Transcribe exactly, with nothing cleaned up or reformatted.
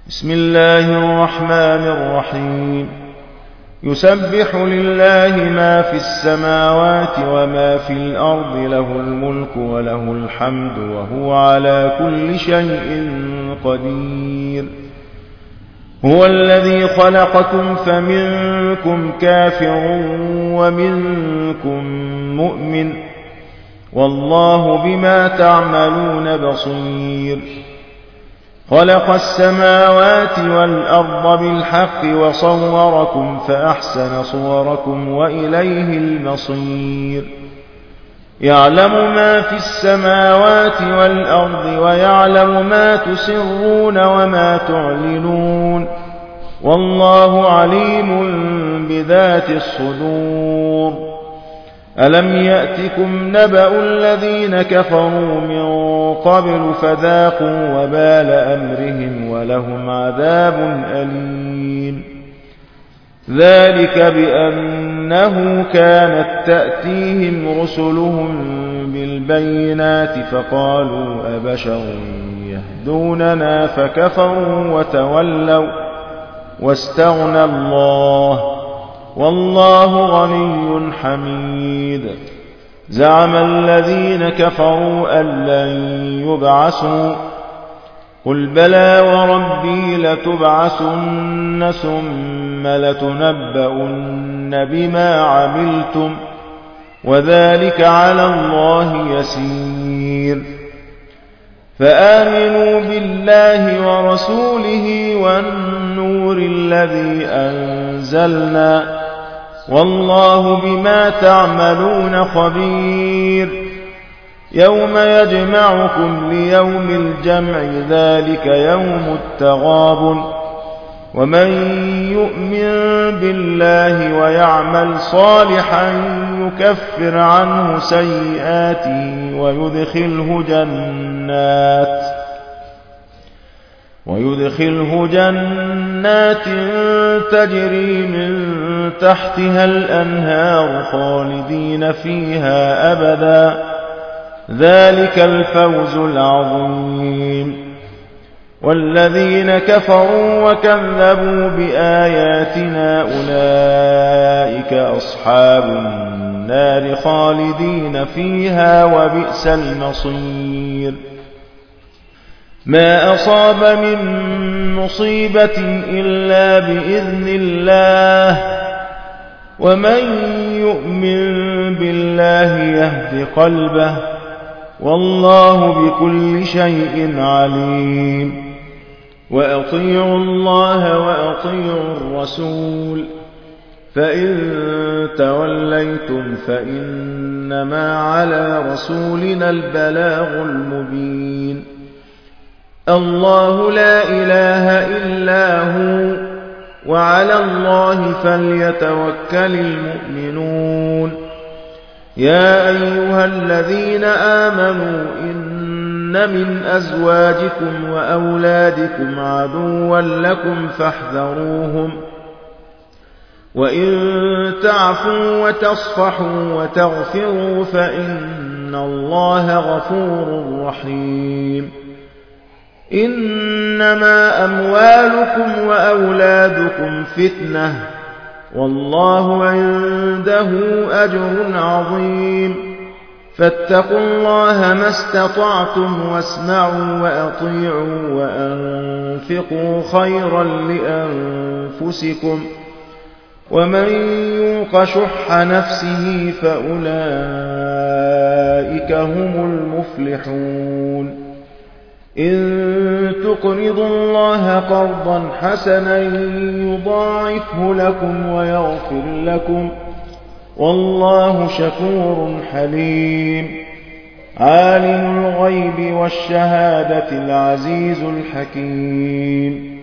بسم الله الرحمن الرحيم. يسبح لله ما في السماوات وما في الأرض، له الملك وله الحمد وهو على كل شيء قدير. هو الذي خلقكم فمنكم كافر ومنكم مؤمن، والله بما تعملون بصير. خلق السماوات والأرض بالحق وصوركم فأحسن صوركم وإليه المصير. يعلم ما في السماوات والأرض ويعلم ما تسرون وما تعلنون، والله عليم بذات الصدور. ألم يأتكم نبأ الذين كفروا من قبل فذاقوا وبال أمرهم ولهم عذاب أليم. ذلك بأنه كانت تأتيهم رسلهم بالبينات فقالوا أبشر يهدوننا فكفروا وتولوا واستغنى الله، والله غني حميد. زعم الذين كفروا أن لن يبعثوا، قل بلى وربي لتبعثن ثم لتنبؤن بما عملتم، وذلك على الله يسير. فآمنوا بالله ورسوله والنور الذي أنزلنا، والله بما تعملون خبير. يوم يجمعكم ليوم الجمع، ذلك يوم التغابن. ومن يؤمن بالله ويعمل صالحا يكفر عنه سيئاته ويدخله جنات ويدخله جنات تجري من تحتها الأنهار خالدين فيها أبدا، ذلك الفوز العظيم. والذين كفروا وكذبوا بآياتنا أولئك أصحاب النار خالدين فيها وبئس المصير. ما أصاب من مصيبة إلا بإذن الله، ومن يؤمن بالله يهد قلبه، والله بكل شيء عليم. وأطيعوا الله وأطيعوا الرسول، فإن توليتم فإنما على رسولنا البلاغ المبين. الله لا إله إلا هو، وعلى الله فليتوكل المؤمنون. يا أيها الذين آمنوا إن من أزواجكم وأولادكم عدوا لكم فاحذروهم، وإن تعفوا وتصفحوا وتغفروا فإن الله غفور رحيم. إنما أموالكم وأولادكم فتنة، والله عنده أجر عظيم. فاتقوا الله ما استطعتم واسمعوا وأطيعوا وأنفقوا خيرا لأنفسكم، ومن يوق شح نفسه فأولئك هم المفلحون. إن تقرضوا الله قرضا حسنا يضاعفه لكم ويغفر لكم، والله شكور حليم. عالم الغيب والشهادة العزيز الحكيم.